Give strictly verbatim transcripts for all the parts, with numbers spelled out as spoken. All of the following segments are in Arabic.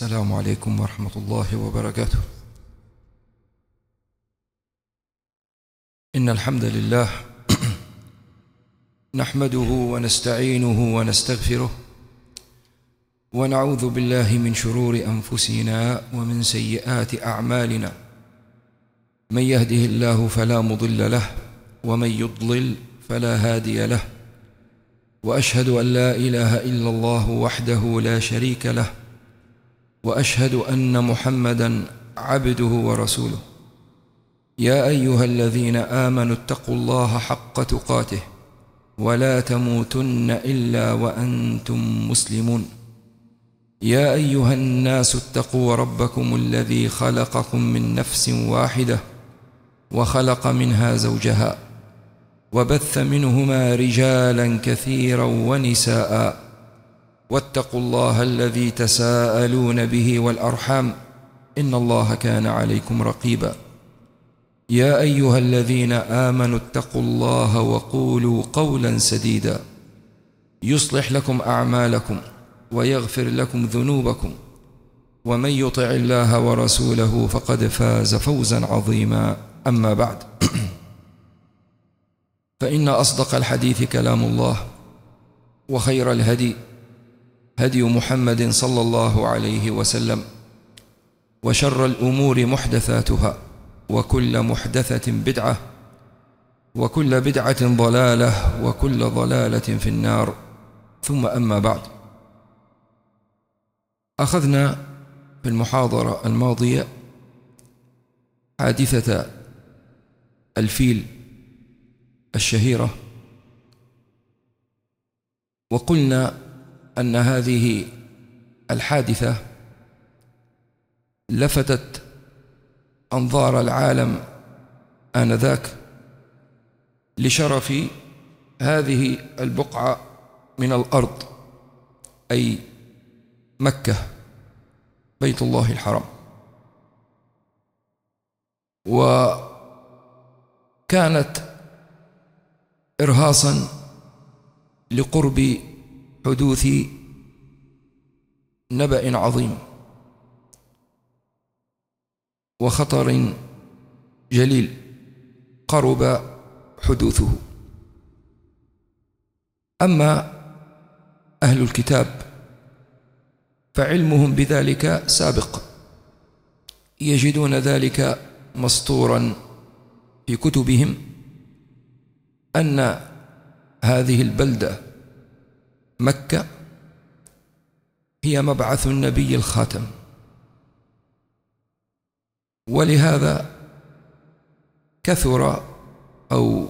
السلام عليكم ورحمة الله وبركاته. إن الحمد لله نحمده ونستعينه ونستغفره ونعوذ بالله من شرور أنفسنا ومن سيئات أعمالنا. من يهده الله فلا مضل له ومن يضلل فلا هادي له، وأشهد أن لا إله إلا الله وحده لا شريك له، وأشهد أن محمدًا عبده ورسوله. يا أيها الذين آمنوا اتقوا الله حق تقاته ولا تموتن إلا وأنتم مسلمون. يا أيها الناس اتقوا ربكم الذي خلقكم من نفس واحدة وخلق منها زوجها وبث منهما رجالا كثيرا ونساء، واتقوا الله الذي تساءلون به والأرحام إن الله كان عليكم رقيبا. يا أيها الذين آمنوا اتقوا الله وقولوا قولا سديدا يصلح لكم أعمالكم ويغفر لكم ذنوبكم، ومن يطع الله ورسوله فقد فاز فوزا عظيما. أما بعد، فإن أصدق الحديث كلام الله، وخير الهدي هدي محمد صلى الله عليه وسلم، وشر الأمور محدثاتها، وكل محدثة بدعة، وكل بدعة ضلالة، وكل ضلالة في النار. ثم أما بعد، أخذنا في المحاضرة الماضية حادثة الفيل الشهيرة، وقلنا أن هذه الحادثة لفتت أنظار العالم آنذاك لشرف هذه البقعة من الأرض، أي مكة بيت الله الحرام. وكانت إرهاصا لقرب حدوث نبأ عظيم وخطر جليل قرب حدوثه. أما أهل الكتاب فعلمهم بذلك سابق، يجدون ذلك مسطورا في كتبهم أن هذه البلدة مكة هي مبعث النبي الخاتم، ولهذا كثر أو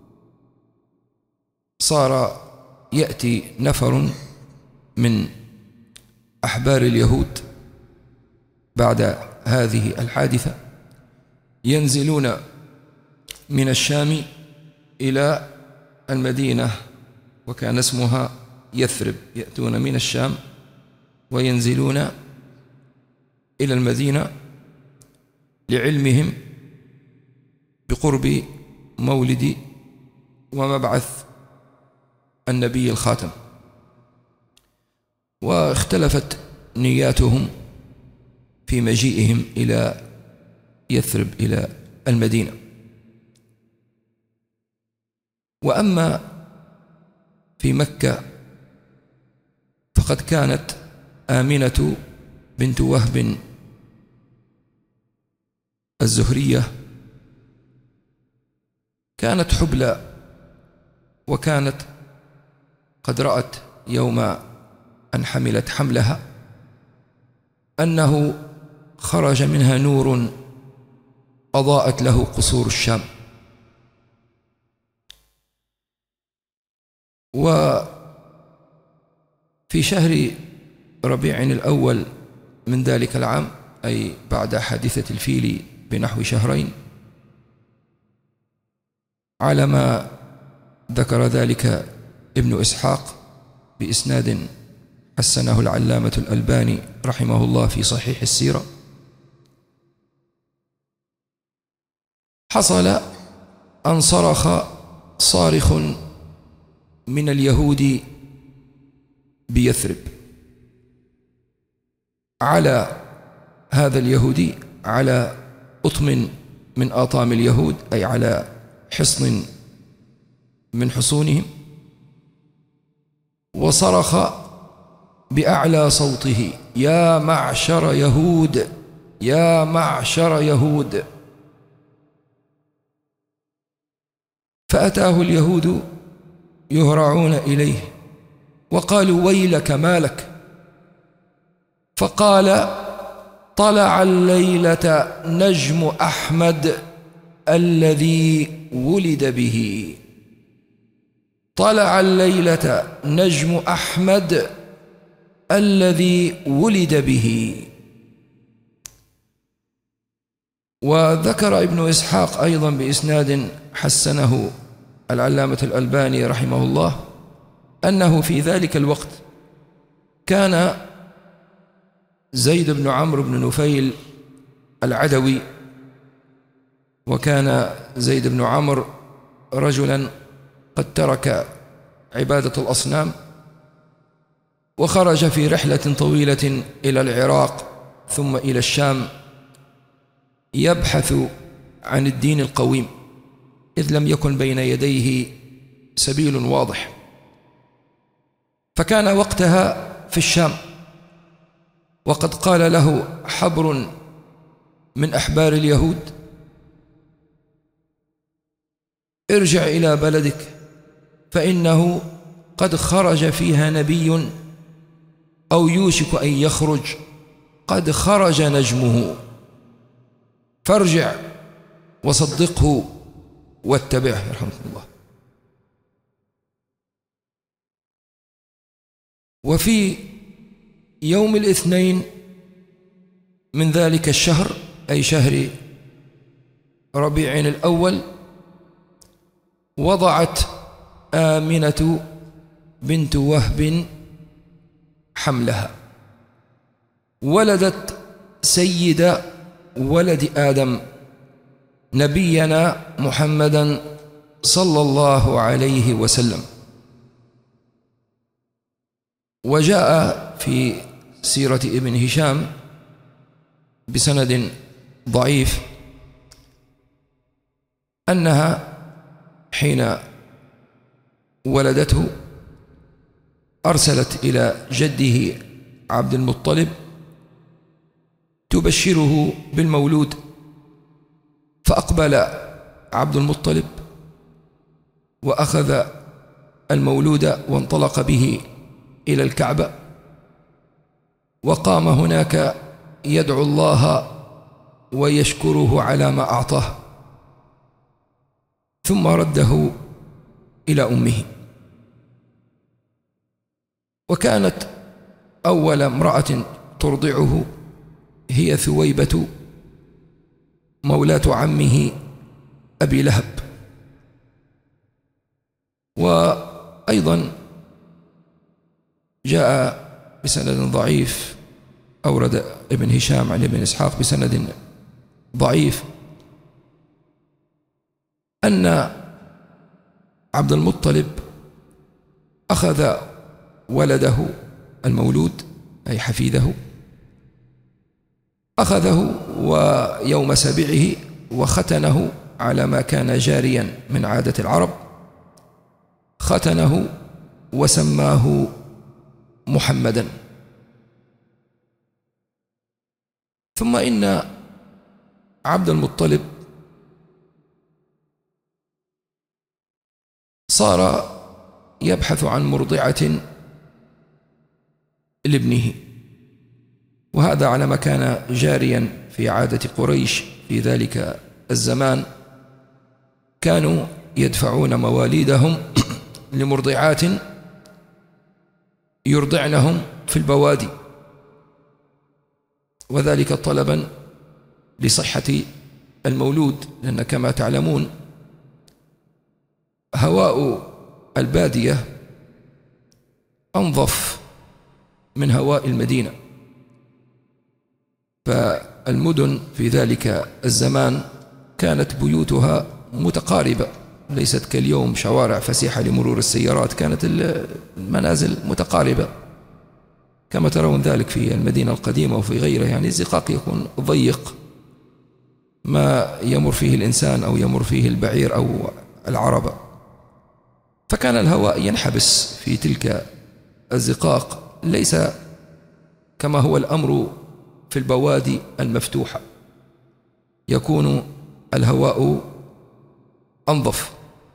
صار يأتي نفر من أحبار اليهود بعد هذه الحادثة ينزلون من الشام إلى المدينة، وكان اسمها يثرب. يأتون من الشام وينزلون إلى المدينة لعلمهم بقرب مولد ومبعث النبي الخاتم. واختلفت نياتهم في مجيئهم إلى يثرب إلى المدينة. وأما في مكة فقد كانت آمنة بنت وهب الزهرية كانت حبلى، وكانت قد رأت يوم أن حملت حملها أنه خرج منها نور أضاءت له قصور الشام. وفي شهر ربيع الأول من ذلك العام، أي بعد حادثة الفيل بنحو شهرين، على ما ذكر ذلك ابن إسحاق بإسناد حسنه العلامة الألباني رحمه الله في صحيح السيرة، حصل أن صرخ صارخ من اليهود بيثرب على هذا اليهودي على أطم من آطام اليهود، أي على حصن من حصونهم، وصرخ بأعلى صوته: يا معشر يهود، يا معشر يهود. فأتاه اليهود يهرعون إليه وقالوا: ويلك ما لك؟ فقال: طلع الليلة نجم أحمد الذي ولد به، طلع الليلة نجم أحمد الذي ولد به. وذكر ابن إسحاق أيضا بإسناد حسنه العلامة الألباني رحمه الله أنه في ذلك الوقت كان زيد بن عمرو بن نفيل العدوي، وكان زيد بن عمرو رجلا قد ترك عبادة الأصنام وخرج في رحلة طويلة إلى العراق ثم إلى الشام يبحث عن الدين القويم، إذ لم يكن بين يديه سبيل واضح. فكان وقتها في الشام، وقد قال له حبر من أحبار اليهود: ارجع إلى بلدك فإنه قد خرج فيها نبي أو يوشك أن يخرج، قد خرج نجمه، فارجع وصدقه واتبعه رحمه الله. وفي يوم الاثنين من ذلك الشهر، أي شهر ربيع الأول، وضعت آمنة بنت وهب حملها، ولدت سيد ولد آدم نبينا محمدا صلى الله عليه وسلم. وجاء في سيرة ابن هشام بسند ضعيف أنها حين ولدته أرسلت إلى جده عبد المطلب تبشره بالمولود، فأقبل عبد المطلب وأخذ المولود وانطلق به إلى الكعبة، وقام هناك يدعو الله ويشكره على ما أعطاه، ثم رده إلى أمه. وكانت أول امرأة ترضعه هي ثويبة مولاة عمه أبي لهب. وأيضا جاء بسند ضعيف، أورد ابن هشام عن ابن إسحاق بسند ضعيف، أن عبد المطلب أخذ ولده المولود أي حفيده، أخذه ويوم سبعه وختنه على ما كان جاريا من عادة العرب، ختنه وسماه محمدا. ثم إن عبد المطلب صار يبحث عن مرضعة لابنه، وهذا على ما كان جاريا في عادة قريش في ذلك الزمان، كانوا يدفعون مواليدهم لمرضعات يرضعنهم في البوادي، وذلك طلبا لصحة المولود، لأن كما تعلمون هواء البادية أنظف من هواء المدينة، فالمدن في ذلك الزمان كانت بيوتها متقاربة، ليست كاليوم شوارع فسيحة لمرور السيارات، كانت المنازل متقاربة، كما ترون ذلك في المدينة القديمة وفي غيرها، يعني الزقاق يكون ضيق ما يمر فيه الإنسان أو يمر فيه البعير أو العربة، فكان الهواء ينحبس في تلك الزقاق، ليس كما هو الأمر في البوادي المفتوحة، يكون الهواء أنظف،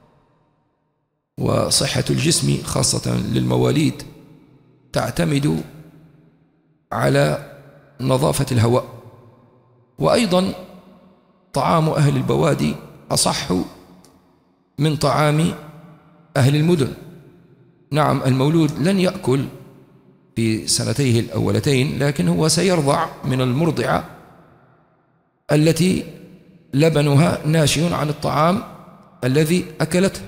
وصحة الجسم خاصة للمواليد تعتمد على نظافة الهواء. وأيضا طعام أهل البوادي أصح من طعام أهل المدن. نعم، المولود لن يأكل في سنتيه الأولتين، لكن هو سيرضع من المرضعة التي لبنها ناشئ عن الطعام الذي أكلته،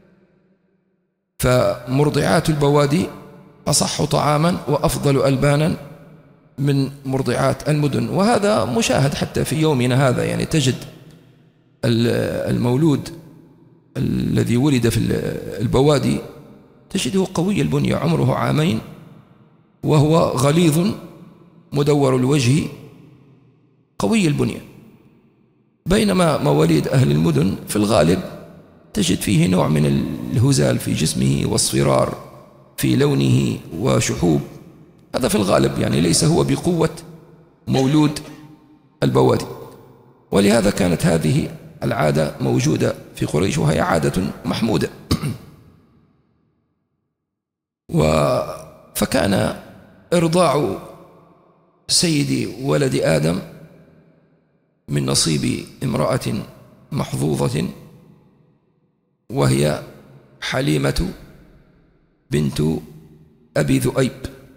فمرضعات البوادي أصح طعاما وأفضل ألبانا من مرضعات المدن. وهذا مشاهد حتى في يومنا هذا، يعني تجد المولود الذي ولد في البوادي تجده قوي البنية، عمره عامين وهو غليظ مدور الوجه قوي البنية، بينما مواليد أهل المدن في الغالب تجد فيه نوع من الهزال في جسمه واصفرار في لونه وشحوب، هذا في الغالب، يعني ليس هو بقوة مولود البوادي. ولهذا كانت هذه العادة موجودة في قريش، وهي عادة محمودة. فكان إرضاع سيد ولد آدم من نصيب امرأة محظوظة، وهي حليمة بنت أبي ذؤيب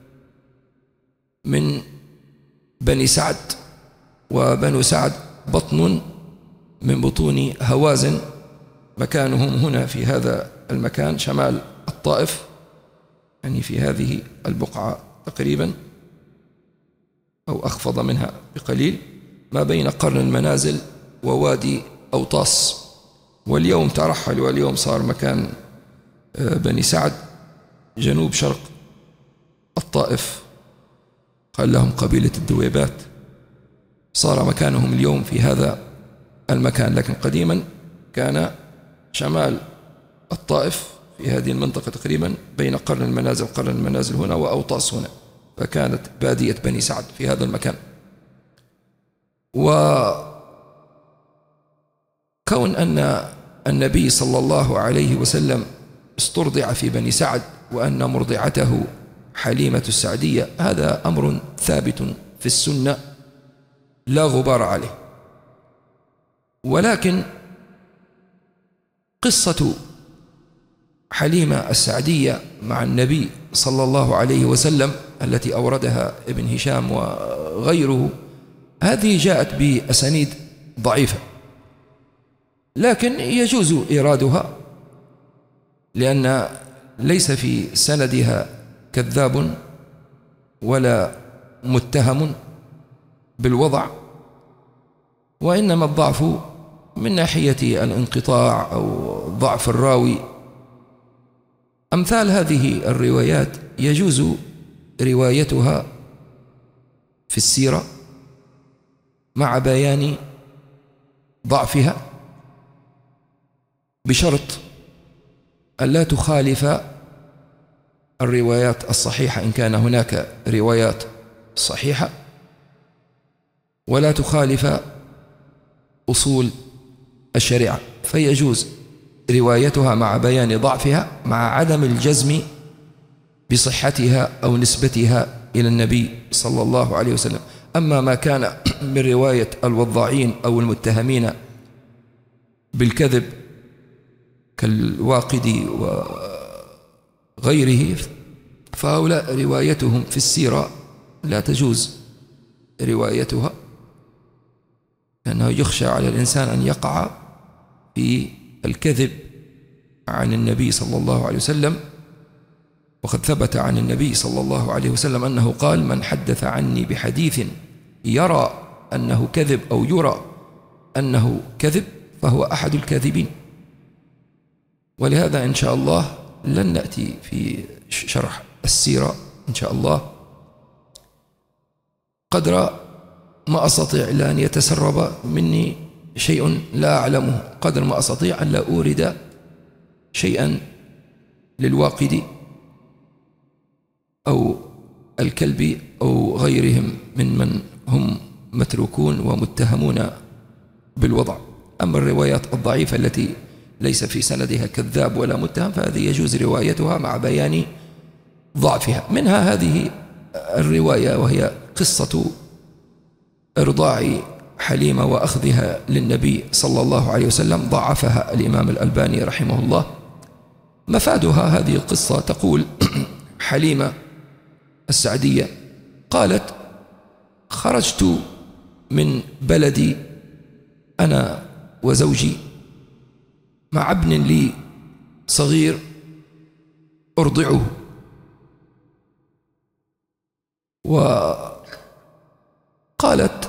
من بني سعد، وبنو سعد بطن من بطون هوازن، مكانهم هنا في هذا المكان شمال الطائف، يعني في هذه البقعة تقريبا أو أخفض منها بقليل، ما بين قرن المنازل ووادي أوطاس. واليوم ترحل، واليوم صار مكان بني سعد جنوب شرق الطائف، قال لهم قبيلة الدويبات، صار مكانهم اليوم في هذا المكان، لكن قديما كان شمال الطائف في هذه المنطقة تقريبا بين قرن المنازل قرن المنازل هنا وأوطاس هنا، فكانت بادية بني سعد في هذا المكان. وكون أن النبي صلى الله عليه وسلم استرضع في بني سعد، وأن مرضعته حليمة السعدية، هذا أمر ثابت في السنة لا غبار عليه. ولكن قصة حليمة السعدية مع النبي صلى الله عليه وسلم التي أوردها ابن هشام وغيره، هذه جاءت بأسانيد ضعيفة، لكن يجوز إيرادها، لأن ليس في سندها كذاب ولا متهم بالوضع، وإنما الضعف من ناحية الانقطاع أو ضعف الراوي. أمثال هذه الروايات يجوز روايتها في السيرة مع بيان ضعفها، بشرط ألا تخالف الروايات الصحيحة إن كان هناك روايات صحيحة، ولا تخالف أصول الشريعة، فيجوز روايتها مع بيان ضعفها مع عدم الجزم بصحتها أو نسبتها إلى النبي صلى الله عليه وسلم. أما ما كان من رواية الوضاعين أو المتهمين بالكذب كالواقدي وغيره، فهؤلاء روايتهم في السيرة لا تجوز روايتها، لأنه يخشى على الإنسان أن يقع في الكذب عن النبي صلى الله عليه وسلم. وقد ثبت عن النبي صلى الله عليه وسلم أنه قال: من حدث عني بحديث يرى أنه كذب أو يرى أنه كذب فهو أحد الكاذبين. ولهذا إن شاء الله لن نأتي في شرح السيرة إن شاء الله قدر ما أستطيع إلا أن يتسرب مني شيء لا أعلمه، قدر ما أستطيع أن لا أورد شيئا للواقد أو الكلب أو غيرهم من من هم متروكون ومتهمون بالوضع. أما الروايات الضعيفة التي ليس في سندها كذاب ولا متهم فهذه يجوز روايتها مع بيان ضعفها. منها هذه الرواية وهي قصة إرضاع حليمة وأخذها للنبي صلى الله عليه وسلم، ضعفها الإمام الألباني رحمه الله. مفادها هذه القصة تقول حليمة السعدية قالت: خرجت من بلدي أنا وزوجي مع ابن لي صغير أرضعه، وقالت: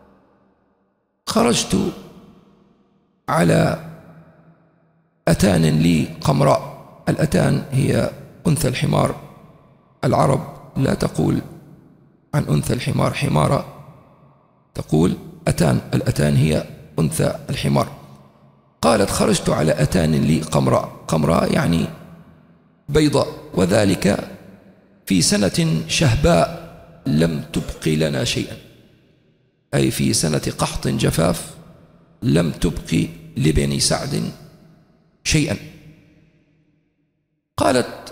خرجت على أتان لي قمراء. الأتان هي أنثى الحمار، العرب لا تقول عن أنثى الحمار حمارة، تقول أتان، الأتان هي أنثى الحمار. قالت: خرجت على أتان لي قمراء، قمراء يعني بيضاء، وذلك في سنة شهباء لم تبقي لنا شيئا، أي في سنة قحط جفاف لم تبقي لبني سعد شيئا. قالت: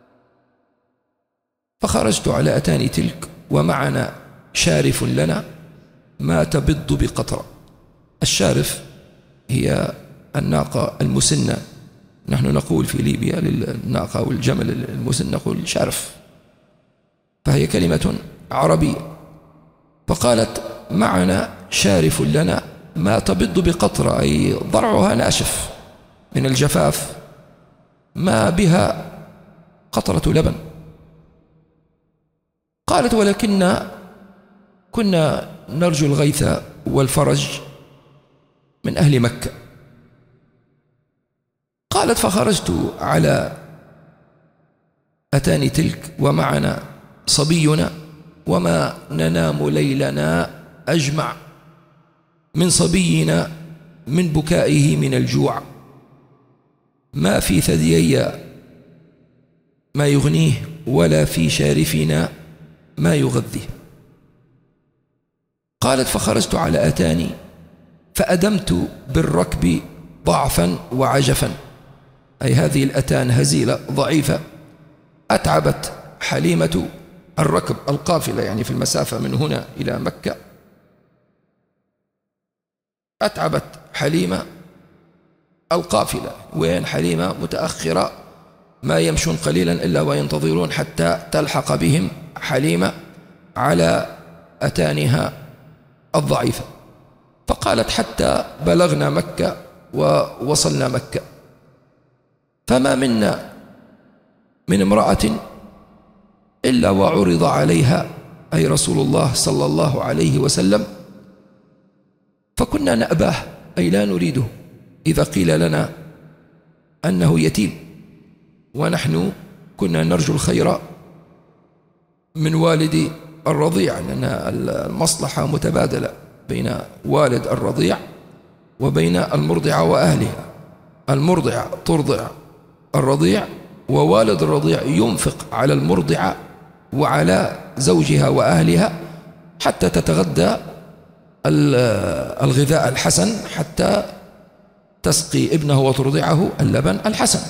فخرجت على أتان تلك ومعنا شارف لنا ما تبض بقطرة. الشارف هي الناقة المسنة، نحن نقول في ليبيا للناقة والجمل المسن نقول شارف، فهي كلمة عربية. فقالت: معنا شارف لنا ما تبض بقطرة، أي ضرعها ناشف من الجفاف، ما بها قطرة لبن. قالت: ولكننا كنا نرجو الغيث والفرج من أهل مكة. قالت: فخرجت على أتاني تلك ومعنا صبينا وما ننام ليلنا أجمع من صبينا من بكائه من الجوع، ما في ثديي ما يغنيه ولا في شارفنا ما يغذيه. قالت: فخرجت على أتاني فأدمت بالركب ضعفا وعجفا، أي هذه الأتان هزيلة ضعيفة أتعبت حليمة الركب القافلة، يعني في المسافة من هنا إلى مكة أتعبت حليمة القافلة، وين حليمة متأخرة ما يمشون قليلا إلا وينتظرون حتى تلحق بهم حليمة على أتانها الضعيفة. فقالت: حتى بلغنا مكة ووصلنا مكة، فما منا من امرأة إلا وعرض عليها أي رسول الله صلى الله عليه وسلم، فكنا نأباه أي لا نريده إذا قيل لنا أنه يتيم، ونحن كنا نرجو الخير من والد الرضيع، لأن المصلحة متبادلة بين والد الرضيع وبين المرضعة وأهلها. المرضعة ترضع الرضيع، ووالد الرضيع ينفق على المرضعة وعلى زوجها وأهلها حتى تتغذى الغذاء الحسن، حتى تسقي ابنه وترضعه اللبن الحسن.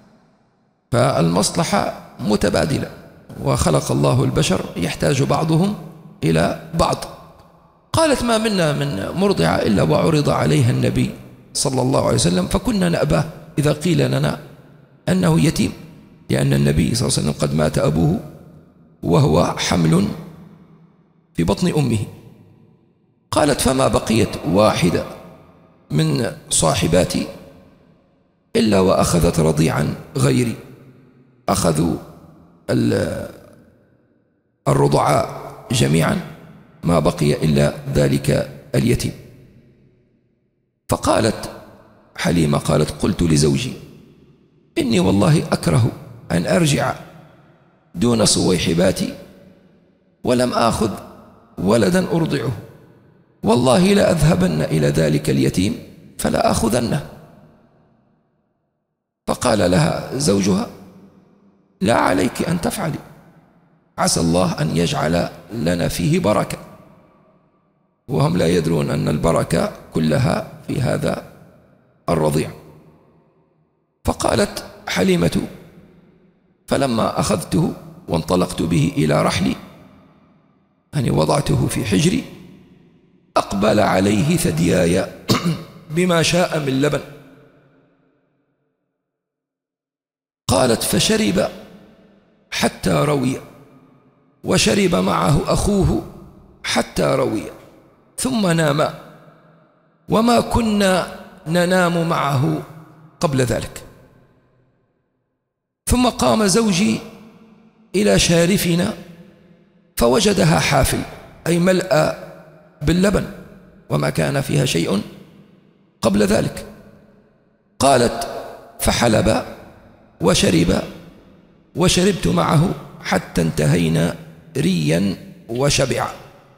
فالمصلحة متبادلة، وخلق الله البشر يحتاج بعضهم إلى بعض. قالت: ما منا من مرضعة إلا وعرض عليها النبي صلى الله عليه وسلم، فكنا نأباه إذا قيل لنا أنه يتيم، لأن النبي صلى الله عليه وسلم قد مات أبوه وهو حمل في بطن أمه. قالت: فما بقيت واحدة من صاحباتي إلا وأخذت رضيعا غيري، أخذوا الرضعاء جميعا، ما بقي إلا ذلك اليتيم. فقالت حليمة قالت: قلت لزوجي: إني والله أكره أن أرجع دون صويحباتي ولم آخذ ولدا أرضعه، والله لا أذهبن إلى ذلك اليتيم فلا أخذنه. فقال لها زوجها: لا عليك أن تفعلي، عسى الله أن يجعل لنا فيه بركة. وهم لا يدرون أن البركة كلها في هذا الرضيع. فقالت حليمة: فلما أخذته وانطلقت به إلى رحلي، يعني وضعته في حجري، أقبل عليه ثدياي بما شاء من لبن. قالت: فشرب حتى روي، وشرب معه أخوه حتى روي، ثم ناما، وما كنا ننام معه قبل ذلك. ثم قام زوجي إلى شارفنا فوجدها حافل، أي ملأ باللبن، وما كان فيها شيء قبل ذلك. قالت: فحلب وشرب وشربت معه حتى انتهينا ريا وشبعا،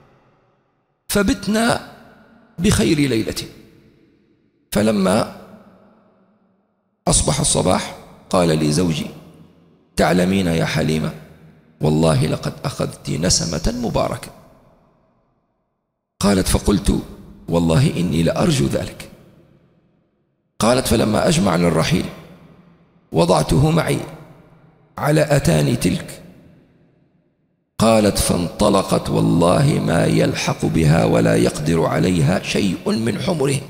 فبتنا بخير ليلة. فلما أصبح الصباح قال لي زوجي: تعلمين يا حليمة، والله لقد أخذت نسمة مباركة. قالت: فقلت: والله إني لأرجو ذلك. قالت: فلما أجمعنا الرحيل وضعته معي على أتاني تلك. قالت: فانطلقت، والله ما يلحق بها ولا يقدر عليها شيء من حمرهم.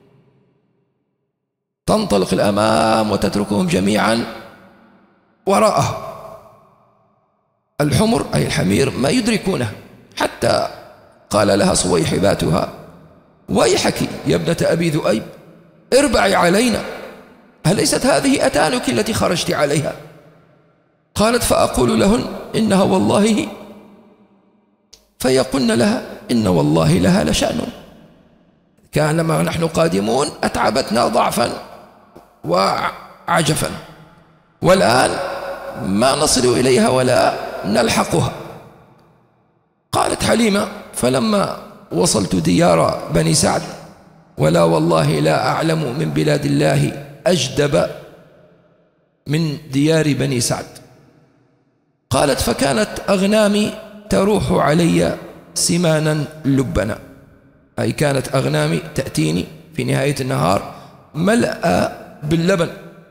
تنطلق الأمام وتتركهم جميعا وراءها. الحمر أي الحمير ما يدركونه، حتى قال لها صويحباتها: ويحك يا ابنة أبي ذؤيب، اربعي علينا، أليست هذه أتانك التي خرجت عليها؟ قالت: فأقول لهن إنها والله هي، فيقولن لها: إن والله لها لشأن، كانما نحن قادمون أتعبتنا ضعفا وعجفا، والآن ما نصل إليها ولا نلحقها. قالت حليمة: فلما وصلت ديار بني سعد، ولا والله لا أعلم من بلاد الله أجدب من ديار بني سعد. قالت: فكانت أغنامي تروح علي سمانا لبنا، أي كانت أغنامي تأتيني في نهاية النهار ملأ باللبن،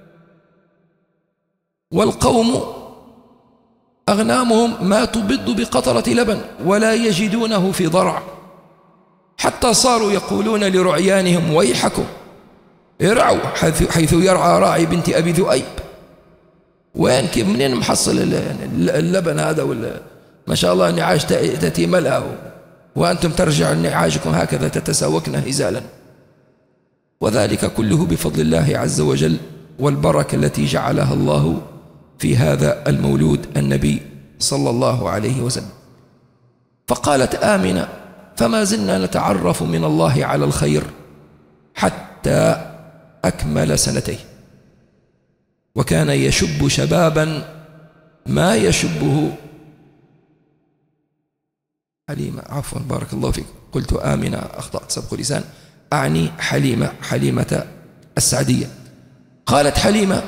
والقوم أغنامهم ما تبض بقطرة لبن ولا يجدونه في ضرع، حتى صاروا يقولون لرعيانهم: ويحكم ارعوا حيث يرعى راعي بنت أبي ذؤيب. وين كيف منين محصل اللبن هذا؟ ولا ما شاء الله النعاج تأتي ملأ وأنتم ترجع نعاجكم هكذا تتساوكن هزالا. وذلك كله بفضل الله عز وجل والبركة التي جعلها الله في هذا المولود النبي صلى الله عليه وسلم. فقالت آمنة: فما زلنا نتعرف من الله على الخير حتى أكمل سنتين، وكان يشب شبابا ما يشبه حليمة. عفوا بارك الله فيك، قلت آمنة، أخطأت سبق لسان، أعني حليمة، حليمة السعدية. قالت حليمة: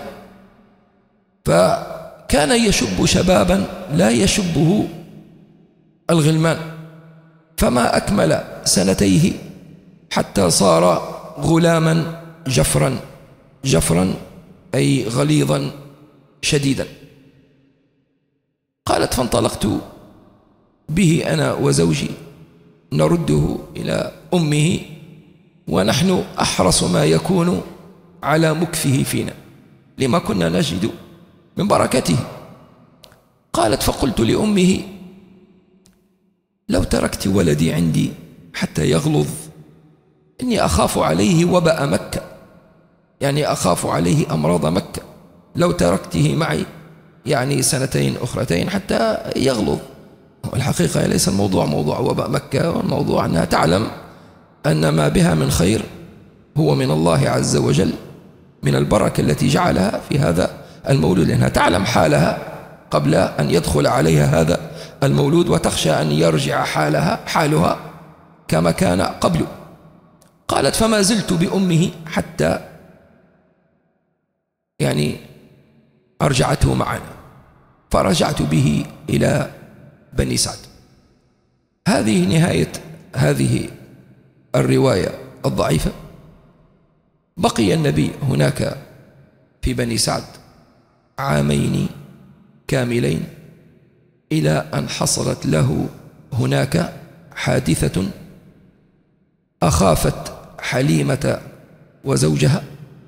فكان يشب شبابا لا يشبه الغلمان، فما أكمل سنتيه حتى صار غلاما جفرا، جفرا أي غليظا شديدا. قالت: فانطلقت به أنا وزوجي نرده إلى أمه، ونحن أحرص ما يكون على مكفه فينا لما كنا نجد من بركته. قالت: فقلت لأمه: لو تركت ولدي عندي حتى يغلظ، إني أخاف عليه وباء مكة، يعني أخاف عليه أمراض مكة، لو تركته معي يعني سنتين أخرتين حتى يغلظ. والحقيقة ليس الموضوع موضوع وباء مكة، والموضوع أنها تعلم أن ما بها من خير هو من الله عز وجل، من البركة التي جعلها في هذا المولود، لأنها تعلم حالها قبل أن يدخل عليها هذا المولود وتخشى أن يرجع حالها حالها كما كان قبل. قالت فما زلت بأمه حتى يعني أرجعته معنا، فرجعت به إلى بني سعد. هذه نهاية هذه الرواية الضعيفة. بقي النبي هناك في بني سعد عامين كاملين إلى أن حصلت له هناك حادثة أخافت حليمة وزوجها،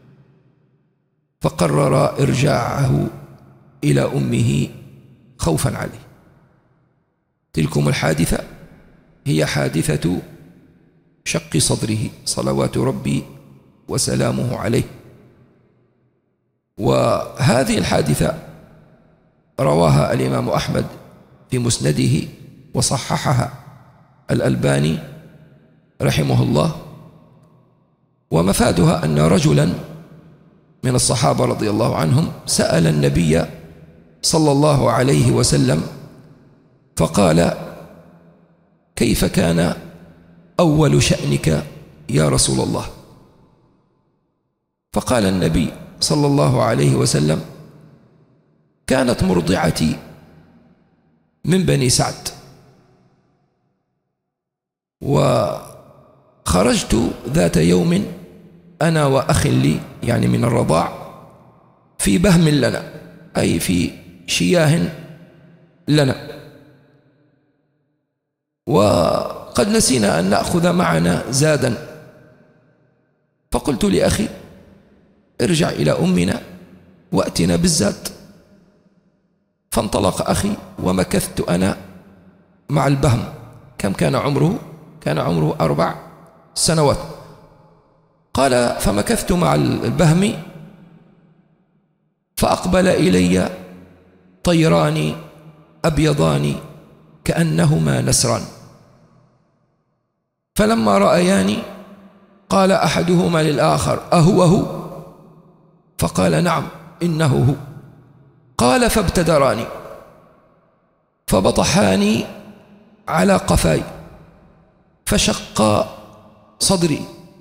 فقرر إرجاعه إلى أمه خوفا عليه. تلكم الحادثة هي حادثة شق صدره صلوات ربي وسلامه عليه. وهذه الحادثة رواها الإمام أحمد في مسنده وصححها الألباني رحمه الله. ومفادها أن رجلا من الصحابة رضي الله عنهم سأل النبي صلى الله عليه وسلم فقال كيف كان أول شأنك يا رسول الله؟ فقال النبي صلى الله عليه وسلم كانت مرضعتي من بني سعد، وخرجت ذات يوم أنا وأخ لي يعني من الرضاع في بهم لنا، أي في شياه لنا، وقد نسينا أن نأخذ معنا زادا. فقلت لأخي ارجع إلى أمنا وأتنا بالزاد. فانطلق أخي ومكثت أنا مع البهم. كم كان عمره؟ كان عمره أربع سنوات. قال فمكثت مع البهم فأقبل إلي طيران أبيضان كأنهما نسران، فلما رأياني قال أحدهما للآخر أهو هو؟ فقال نعم إنه هو. قال فابتدراني فبطحاني على قفاي فشقا صدري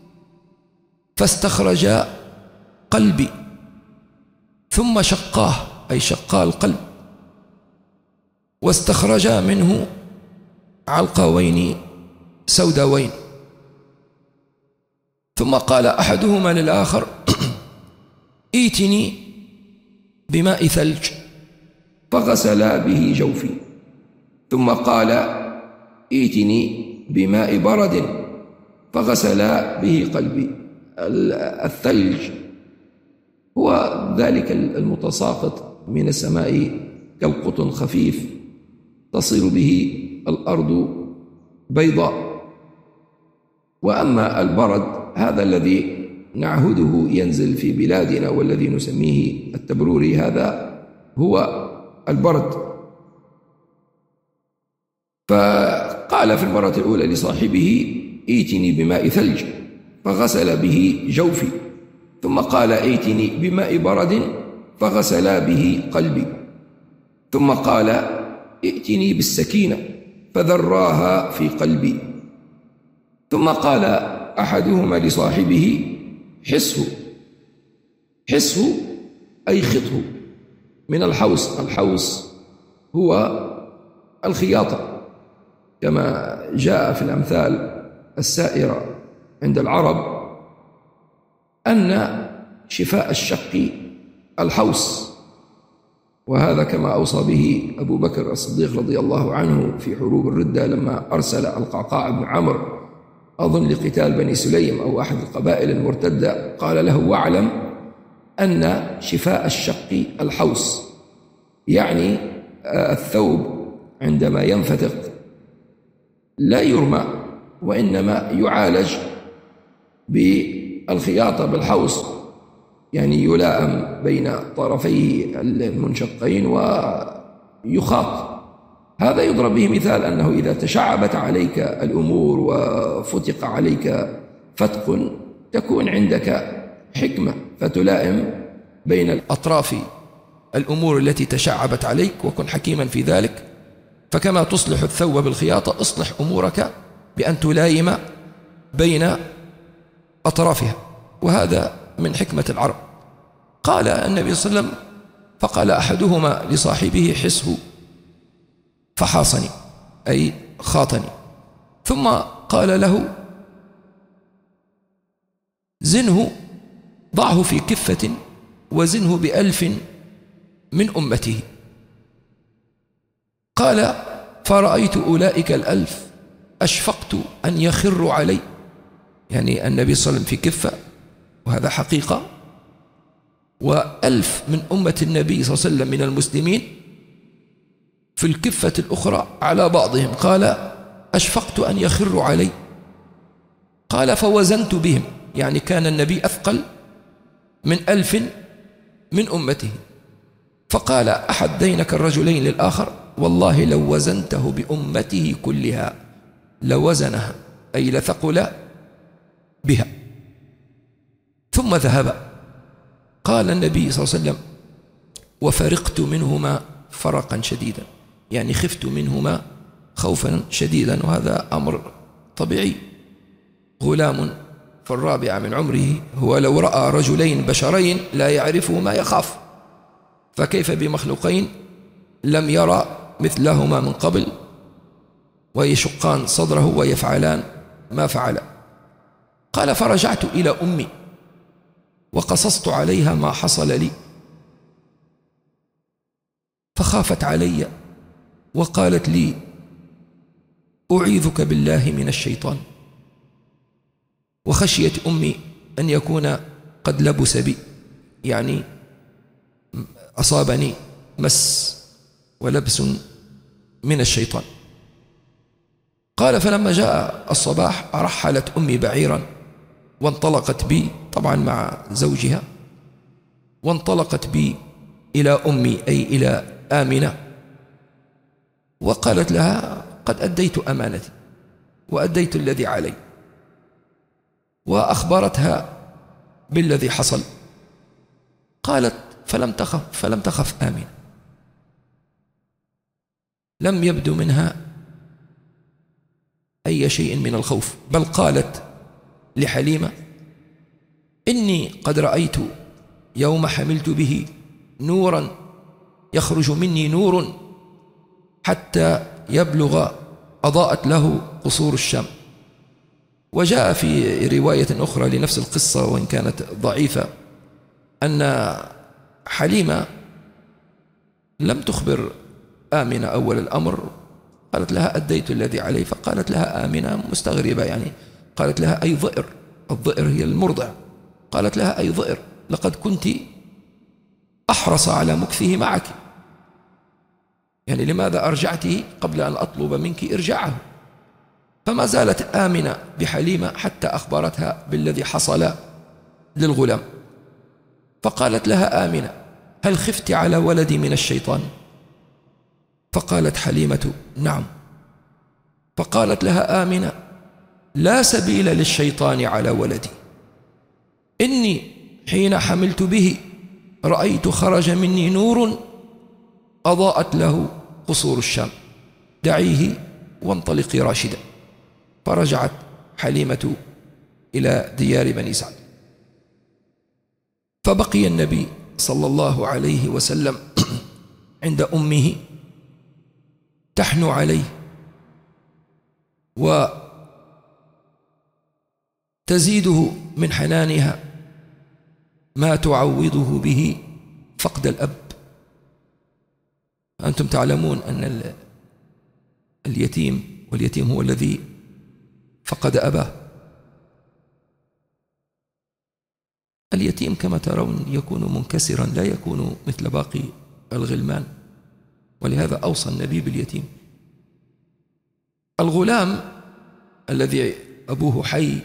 فاستخرجا قلبي ثم شقاه أي شقا القلب واستخرجا منه علقوين سوداوين. ثم قال أحدهما للآخر ائتني بماء ثلج فغسلا به جوفي. ثم قال ائتني بماء برد فغسلا به قلبي. الثلج هو ذلك المتساقط من السماء كالقطن خفيف تصير به الأرض بيضاء. وأما البرد هذا الذي نعهده ينزل في بلادنا والذي نسميه التبروري هذا هو البرد. فقال في المرة الأولى لصاحبه ائتني بماء ثلج فغسل به جوفي. ثم قال ائتني بماء برد فغسل به قلبي. ثم قال ائتني بالسكينة فذراها في قلبي. ثم قال أحدهما لصاحبه حسه. حسه أي خطه من الحوس. الحوس هو الخياطة كما جاء في الأمثال السائرة عند العرب أن شفاء الشق الحوس. وهذا كما أوصى به أبو بكر الصديق رضي الله عنه في حروب الردة لما أرسل القعقاع بن عمرو أظن لقتال بني سليم أو أحد القبائل المرتدة، قال له واعلم أن شفاء الشق الحوس، يعني الثوب عندما ينفتق لا يرمى وإنما يعالج بالخياطة بالحوس، يعني يلائم بين طرفيه المنشقين ويخاط. هذا يضرب به مثال أنه إذا تشعبت عليك الأمور وفتق عليك فتق تكون عندك حكمة فتلائم بين الأطراف الأمور التي تشعبت عليك، وكن حكيما في ذلك فكما تصلح الثوب بالخياطة اصلح أمورك بأن تلايم بين أطرافها، وهذا من حكمة العرب. قال النبي صلى الله عليه وسلم فقال أحدهما لصاحبه حسه فحاصني أي خاطني، ثم قال له زنه ضعه في كفة وزنه بألف من أمته. قال فرأيت أولئك الألف أشفقت أن يخروا علي، يعني النبي صلى الله عليه وسلم في كفة وهذا حقيقة، وألف من أمة النبي صلى الله عليه وسلم من المسلمين في الكفة الأخرى على بعضهم. قال أشفقت أن يخروا علي. قال فوزنت بهم، يعني كان النبي أثقل من ألف من أمته. فقال أحد ذينك الرجلين للآخر والله لو وزنته بأمته كلها لوزنها، أي لثقل بها. ثم ذهب. قال النبي صلى الله عليه وسلم وفرقت منهما فرقا شديدا، يعني خفت منهما خوفا شديدا، وهذا أمر طبيعي. غلام في الرابعة من عمره هو لو رأى رجلين بشرين لا يعرفه ما يخاف، فكيف بمخلوقين لم يرى مثلهما من قبل ويشقان صدره ويفعلان ما فعلا. قال فرجعت إلى أمي وقصصت عليها ما حصل لي، فخافت علي وقالت لي أعيذك بالله من الشيطان، وخشيت أمي أن يكون قد لبس بي، يعني أصابني مس ولبس من الشيطان. قال فلما جاء الصباح رحلت أمي بعيرا وانطلقت بي، طبعا مع زوجها، وانطلقت بي إلى أمي أي إلى آمنة، وقالت لها قد أديت أمانتي وأديت الذي علي، وأخبرتها بالذي حصل. قالت فلم تخف فلم تخف آمنة، لم يبدو منها أي شيء من الخوف، بل قالت لحليمة إني قد رأيت يوم حملت به نورا يخرج مني نور حتى يبلغ أضاءت له قصور الشام. وجاء في رواية أخرى لنفس القصة وإن كانت ضعيفة أن حليمة لم تخبر آمنة أول الأمر، قالت لها أديت الذي علي، فقالت لها آمنة مستغربة، يعني قالت لها أي ضئر، الضئر هي المرضع، قالت لها أي ضئر لقد كنت أحرص على مكثه معك، يعني لماذا أرجعته قبل أن أطلب منك إرجاعه؟ فما زالت آمنة بحليمة حتى أخبرتها بالذي حصل للغلام. فقالت لها آمنة هل خفت على ولدي من الشيطان؟ فقالت حليمة نعم. فقالت لها آمنة لا سبيل للشيطان على ولدي، إني حين حملت به رأيت خرج مني نور أضاءت له قصور الشام، دعيه وانطلقي راشدا. فرجعت حليمة إلى ديار بني سعد. فبقي النبي صلى الله عليه وسلم عند أمه تحنو عليه وتزيده من حنانها ما تعوضه به فقد الأب. أنتم تعلمون أن اليتيم، واليتيم هو الذي فقد أباه، اليتيم كما ترون يكون منكسرا لا يكون مثل باقي الغلمان، ولهذا أوصى النبي باليتيم. الغلام الذي أبوه حي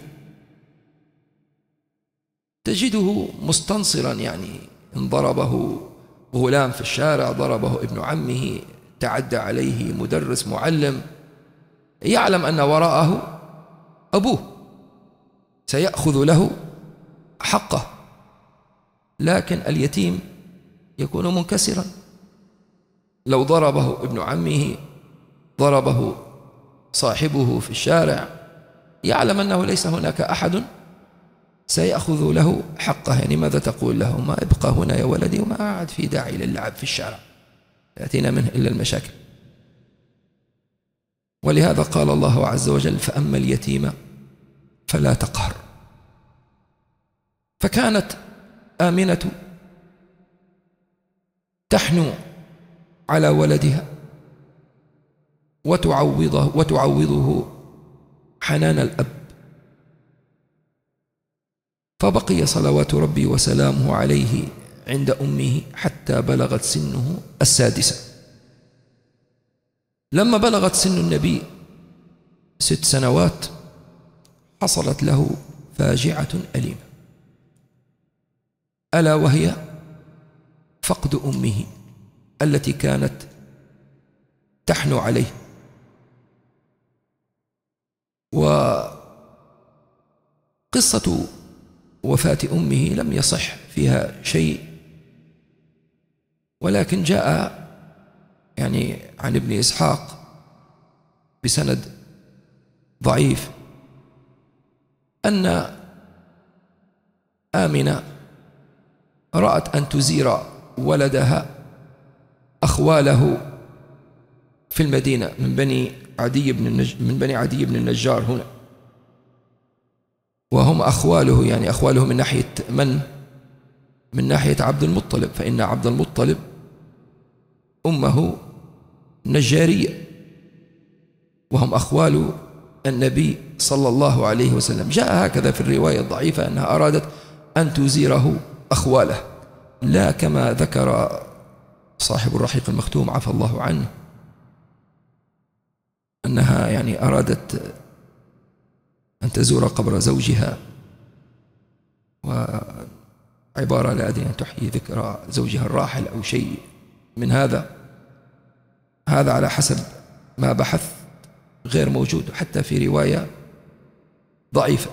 تجده مستنصرا، يعني إن ضربه غلام في الشارع، ضربه ابن عمه، تعدى عليه مدرس معلم، يعلم أن وراءه أبوه سيأخذ له حقه، لكن اليتيم يكون منكسرا، لو ضربه ابن عمه ضربه صاحبه في الشارع يعلم أنه ليس هناك أحد سيأخذ له حقه. يعني ماذا تقول له؟ ما ابقى هنا يا ولدي، وما عاد في داعي للعب في الشارع، يأتينا منه إلا المشاكل. ولهذا قال الله عز وجل: فأما اليتيم فلا تقهر. فكانت آمنة تحنو على ولدها وتعوضه وتعوضه حنان الأب، فبقي صلوات ربي وسلامه عليه عند أمه حتى بلغت سنه السادسة. لما بلغت سن النبي ست سنوات حصلت له فاجعة أليمة، ألا وهي فقد أمه التي كانت تحنو عليه. وقصة وفاة أمه لم يصح فيها شيء، ولكن جاء يعني عن ابن إسحاق بسند ضعيف أن آمنة رأت أن تزير ولدها أخواله في المدينة من بني عدي بن النج... من بني عدي بن النجار هنا، وهم أخواله، يعني أخواله من ناحية من؟ من ناحية عبد المطلب، فإن عبد المطلب أمه نجارية، وهم أخوال النبي صلى الله عليه وسلم. جاء هكذا في الرواية الضعيفة أنها أرادت أن تزيره أخواله، لا كما ذكر صاحب الرحيق المختوم عفى الله عنه أنها يعني أرادت أن تزور قبر زوجها، وعبارة لا أدري أن تحيي ذكرى زوجها الراحل أو شيء من هذا. هذا على حسب ما بحث غير موجود حتى في رواية ضعيفة.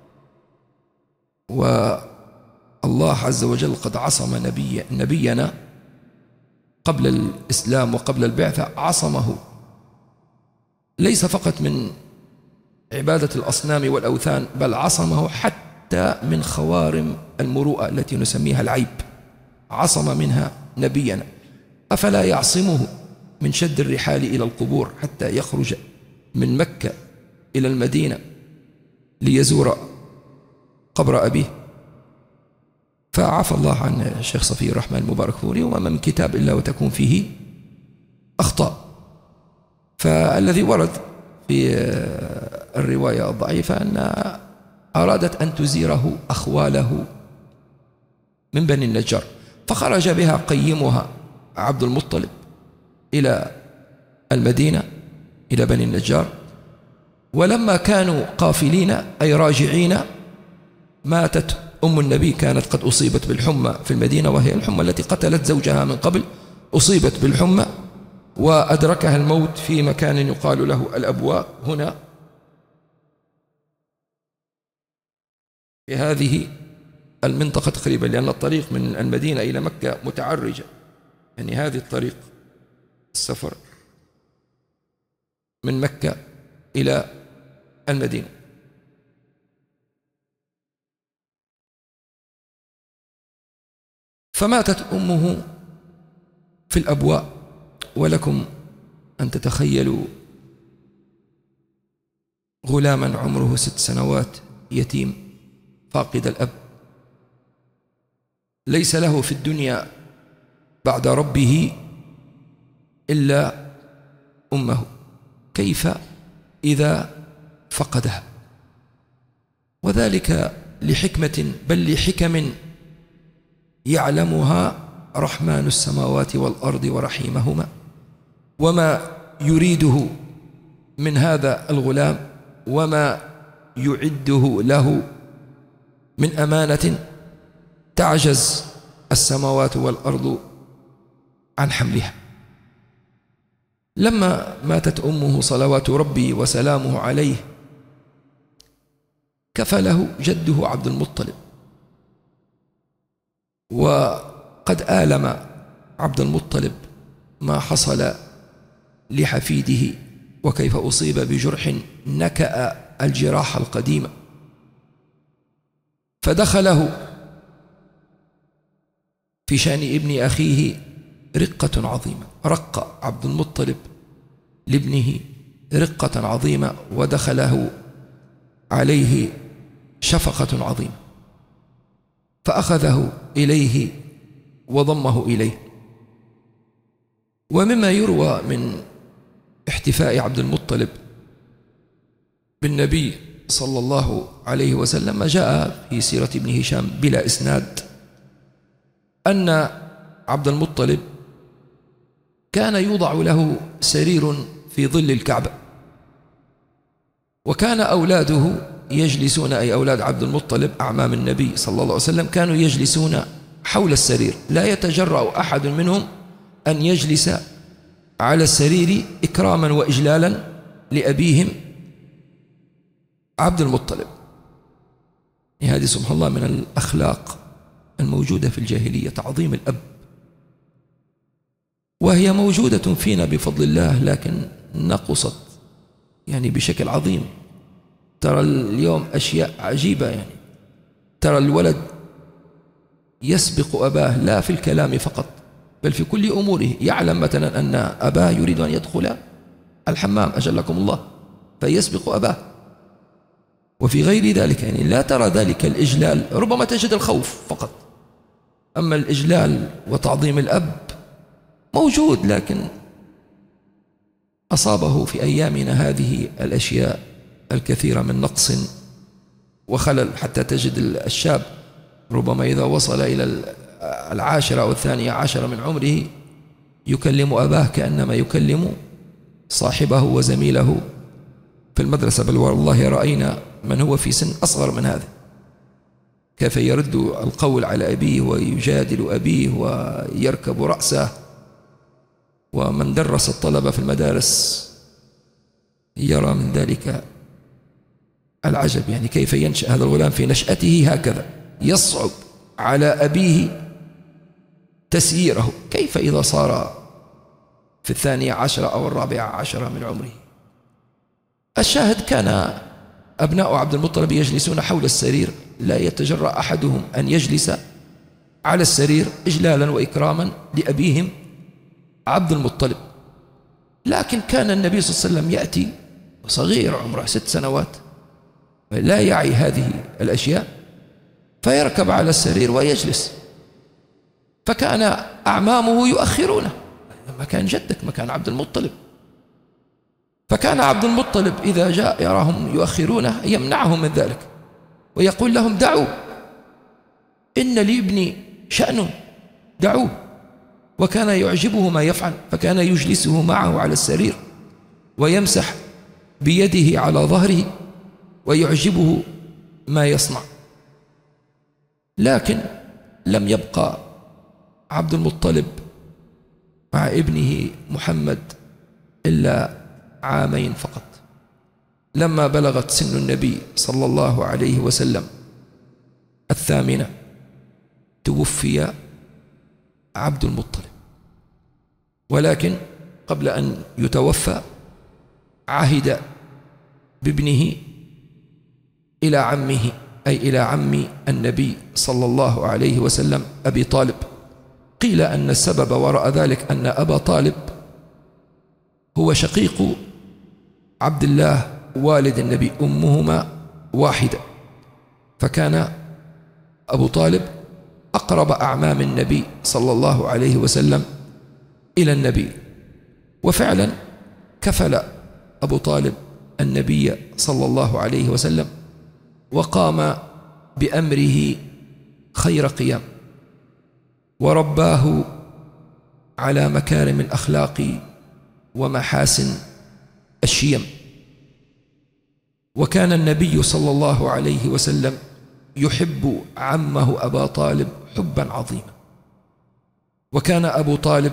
والله عز وجل قد عصم نبي نبينا قبل الإسلام وقبل البعثة، عصمه ليس فقط من عبادة الأصنام والأوثان، بل عصمه حتى من خوارم المروءة التي نسميها العيب، عصم منها نبينا. أفلا يعصمه من شد الرحال إلى القبور حتى يخرج من مكة إلى المدينة ليزور قبر أبيه؟ فعفى الله عن الشيخ صفي الرحمن المبارك فوري، وما من كتاب إلا وتكون فيه أخطاء. فالذي ورد في الرواية الضعيفة أن أرادت أن تزيره أخواله من بني النجار، فخرج بها قيمها عبد المطلب إلى المدينة إلى بني النجار. ولما كانوا قافلين أي راجعين ماتت أم النبي، كانت قد أصيبت بالحمى في المدينة، وهي الحمى التي قتلت زوجها من قبل، أصيبت بالحمى وأدركها الموت في مكان يقال له الأبواء هنا في هذه المنطقة تقريبا، لأن الطريق من المدينة إلى مكة متعرجة، يعني هذه الطريق السفر من مكة إلى المدينة. فماتت أمه في الأبواء، ولكم أن تتخيلوا غلاما عمره ست سنوات يتيم فاقد الأب، ليس له في الدنيا بعد ربه إلا أمه، كيف إذا فقدها؟ وذلك لحكمة بل لحكم يعلمها رحمن السماوات والأرض ورحيمهما، وما يريده من هذا الغلام وما يعده له من أمانة تعجز السماوات والأرض عن حملها. لما ماتت أمه صلوات ربي وسلامه عليه كفله جده عبد المطلب، وقد آلم عبد المطلب ما حصل لحفيده وكيف أصيب بجرح نكأ الجراح القديمة، فدخله في شأن ابن أخيه رقة عظيمة. رق عبد المطلب لابنه رقة عظيمة، ودخله عليه شفقة عظيمة، فأخذه إليه وضمه إليه. ومما يروى من احتفاء عبد المطلب بالنبي صلى الله عليه وسلم ما جاء في سيرة ابن هشام بلا إسناد، أن عبد المطلب كان يوضع له سرير في ظل الكعبة، وكان أولاده يجلسون، أي أولاد عبد المطلب أعمام النبي صلى الله عليه وسلم، كانوا يجلسون حول السرير، لا يتجرأ أحد منهم أن يجلس على السرير إكراما وإجلالا لأبيهم عبد المطلب. هذه سبحان الله من الأخلاق الموجودة في الجاهلية، تعظيم الأب، وهي موجودة فينا بفضل الله، لكن نقصت يعني بشكل عظيم. ترى اليوم أشياء عجيبة، يعني ترى الولد يسبق أباه لا في الكلام فقط بل في كل أموره. يعلم مثلا أن أباه يريد أن يدخل الحمام أجلكم الله فيسبق أباه، وفي غير ذلك يعني لا ترى ذلك الإجلال، ربما تجد الخوف فقط، أما الإجلال وتعظيم الأب موجود، لكن أصابه في أيامنا هذه الأشياء الكثيرة من نقص وخلل، حتى تجد الشاب ربما إذا وصل إلى العاشرة أو الثانية عشر من عمره يكلم أباه كأنما يكلم صاحبه وزميله في المدرسة، بل والله رأينا من هو في سن أصغر من هذا كيف يرد القول على أبيه ويجادل أبيه ويركب رأسه. ومن درس الطلبة في المدارس يرى من ذلك العجب، يعني كيف ينشأ هذا الغلام في نشأته هكذا، يصعب على أبيه تسييره، كيف إذا صار في الثانية عشرة أو الرابعة عشرة من عمره. الشاهد كان أبناء عبد المطلب يجلسون حول السرير، لا يتجرأ أحدهم أن يجلس على السرير إجلالا وإكراما لأبيهم عبد المطلب. لكن كان النبي صلى الله عليه وسلم يأتي صغير عمره ست سنوات لا يعي هذه الأشياء، فيركب على السرير ويجلس، فكان أعمامه يؤخرونه، مكان جدك مكان عبد المطلب، فكان عبد المطلب إذا جاء يراهم يؤخرونه يمنعهم من ذلك ويقول لهم دعوا، إن لابني شأن، دعوه. وكان يعجبه ما يفعل، فكان يجلسه معه على السرير ويمسح بيده على ظهره ويعجبه ما يصنع. لكن لم يبقى عبد المطلب مع ابنه محمد إلا عامين فقط. لما بلغت سن النبي صلى الله عليه وسلم الثامنة توفي عبد المطلب، ولكن قبل أن يتوفى عهد بابنه إلى عمه، أي إلى عم النبي صلى الله عليه وسلم أبي طالب. قيل أن السبب وراء ذلك أن أبا طالب هو شقيق عبد الله والد النبي، أمهما واحدة، فكان أبو طالب أقرب أعمام النبي صلى الله عليه وسلم إلى النبي. وفعلا كفل أبو طالب النبي صلى الله عليه وسلم وقام بأمره خير قيام، ورباه على مكارم الأخلاق ومحاسن الشيم. وكان النبي صلى الله عليه وسلم يحب عمه أبا طالب حبا عظيما، وكان أبو طالب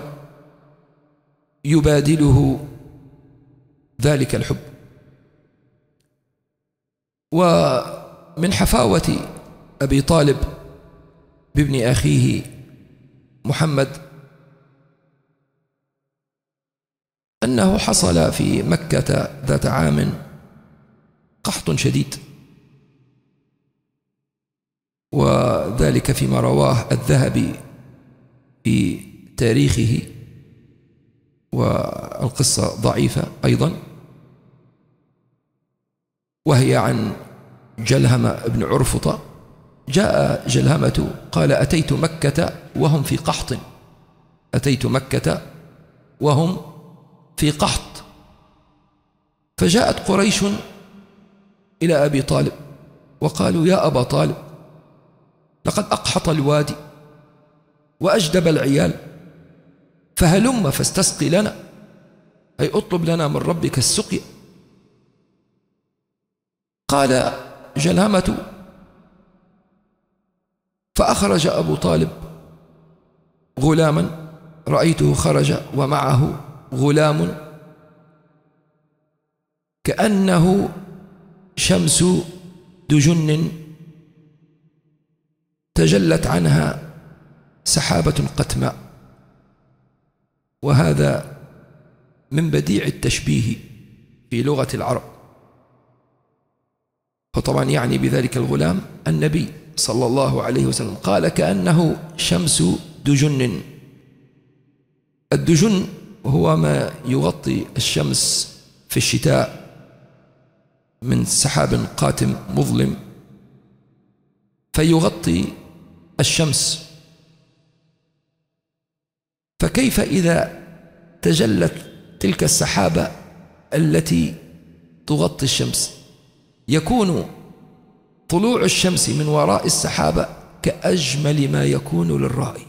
يبادله ذلك الحب. ومن حفاوة أبي طالب بابن أخيه محمد أنه حصل في مكة ذات عام قحط شديد، وذلك فيما رواه الذهبي في تاريخه، والقصة ضعيفة أيضا، وهي عن جلهم بن عرفطة. جاء جلهمة قال: أتيت مكة وهم في قحط، أتيت مكة وهم في قحط. فجاءت قريش إلى أبي طالب وقالوا: يا أبا طالب، لقد أقحط الوادي وأجدب العيال، فهلم فاستسقي لنا، أي أطلب لنا من ربك السقي. قال جلهمة: فأخرج أبو طالب غلاما، رأيته خرج ومعه غلام كأنه شمس دجن تجلت عنها سحابة قتماء. وهذا من بديع التشبيه في لغة العرب، فطبعا يعني بذلك الغلام النبي صلى الله عليه وسلم. قال: كأنه شمس دجن. الدجن هو ما يغطي الشمس في الشتاء من سحاب قاتم مظلم، فيغطي الشمس. فكيف إذا تجلت تلك السحابة التي تغطي الشمس؟ يكون طلوع الشمس من وراء السحابة كأجمل ما يكون للرائي،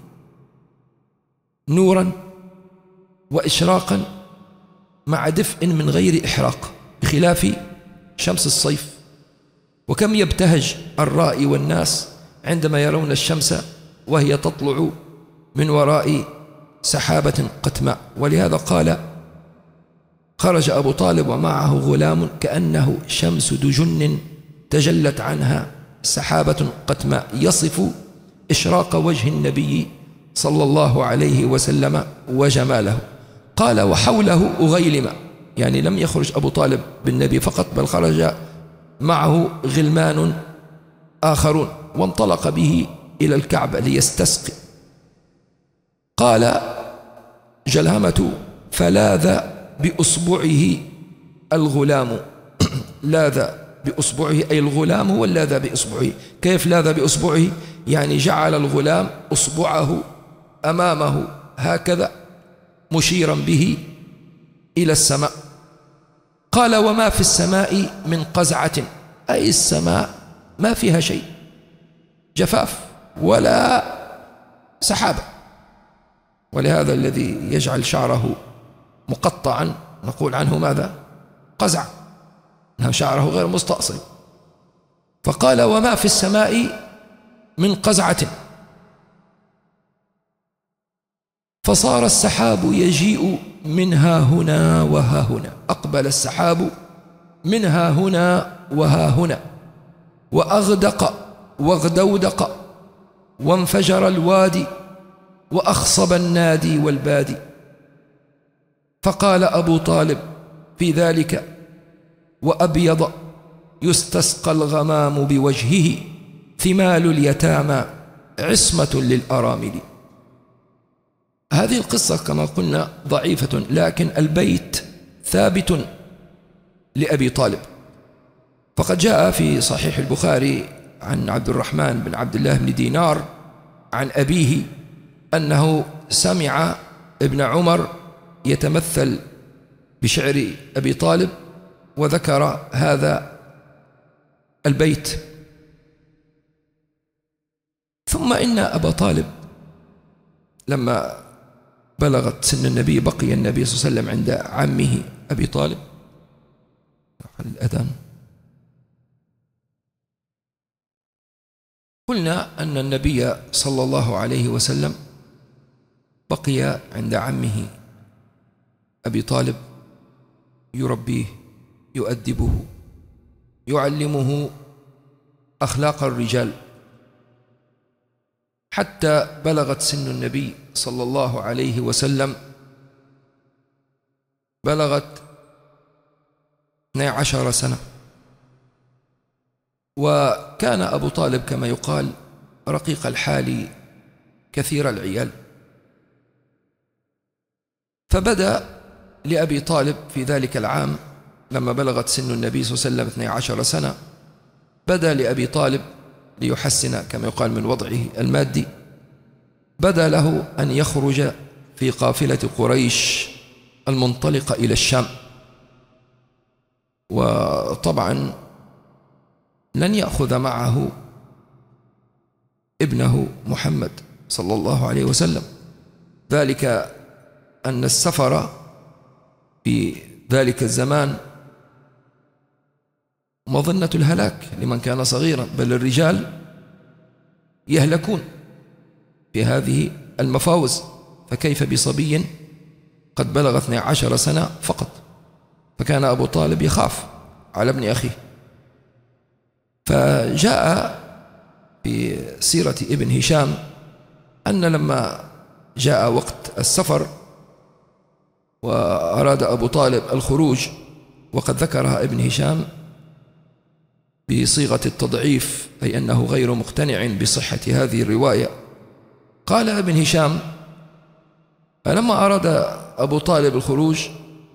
نورا وإشراقا مع دفء من غير إحراق، بخلاف شمس الصيف. وكم يبتهج الرائي والناس عندما يرون الشمس وهي تطلع من وراء سحابة قتماء. ولهذا قال: خرج أبو طالب ومعه غلام كأنه شمس دجن تجلت عنها سحابة قتماء، يصف إشراق وجه النبي صلى الله عليه وسلم وجماله. قال: وحوله أغيلم، يعني لم يخرج أبو طالب بالنبي فقط، بل خرج معه غلمان آخرون، وانطلق به إلى الكعبة ليستسقي. قال جلهمة: فلاذ بأصبعه الغلام. لاذ بأصبعه أي الغلام هو اللاذ بأصبعه. كيف لاذ بأصبعه؟ يعني جعل الغلام أصبعه أمامه هكذا مشيرا به إلى السماء. قال: وما في السماء من قزعة، أي السماء ما فيها شيء، جفاف ولا سحابة. ولهذا الذي يجعل شعره مقطعا نقول عنه ماذا؟ قزع، أنه شعره غير مستأصل. فقال: وما في السماء من قزعة. فصار السحاب يجيء منها هنا وها هنا، أقبل السحاب منها هنا وها هنا، وأغدق واغدودق، وانفجر الوادي، وأخصب النادي والبادي. فقال أبو طالب في ذلك: وأبيض يستسقى الغمام بوجهه، ثمال اليتامى عصمة للأرامل. هذه القصة كما قلنا ضعيفة، لكن البيت ثابت لأبي طالب. فقد جاء في صحيح البخاري عن عبد الرحمن بن عبد الله بن دينار عن أبيه أنه سمع ابن عمر يتمثل بشعر أبي طالب، وذكر هذا البيت. ثم إن أبا طالب لما بلغت سن النبي بقي النبي صلى الله عليه وسلم عند عمه أبي طالب. الأذان. قلنا أن النبي صلى الله عليه وسلم بقي عند عمه أبي طالب يربيه، يؤدبه، يعلمه أخلاق الرجال، حتى بلغت سن النبي صلى الله عليه وسلم بلغت اثنتي عشرة سنة، وكان أبو طالب كما يقال رقيق الحال كثير العيال، فبدأ لأبي طالب في ذلك العام لما بلغت سن النبي صلى الله عليه وسلم اثنتي عشرة سنة، بدأ لأبي طالب ليحسن كما يقال من وضعه المادي، بدأ له أن يخرج في قافلة قريش المنطلقة إلى الشام. وطبعا لن يأخذ معه ابنه محمد صلى الله عليه وسلم، ذلك أن السفر في ذلك الزمان مظنة الهلاك لمن كان صغيرا، بل الرجال يهلكون في هذه المفاوز، فكيف بصبي قد بلغ اثنتي عشرة سنة فقط؟ فكان أبو طالب يخاف على ابن أخيه. فجاء في سيرة ابن هشام أن لما جاء وقت السفر وأراد أبو طالب الخروج، وقد ذكرها ابن هشام بصيغة التضعيف، أي أنه غير مقتنع بصحة هذه الرواية، قال ابن هشام: فلما أراد أبو طالب الخروج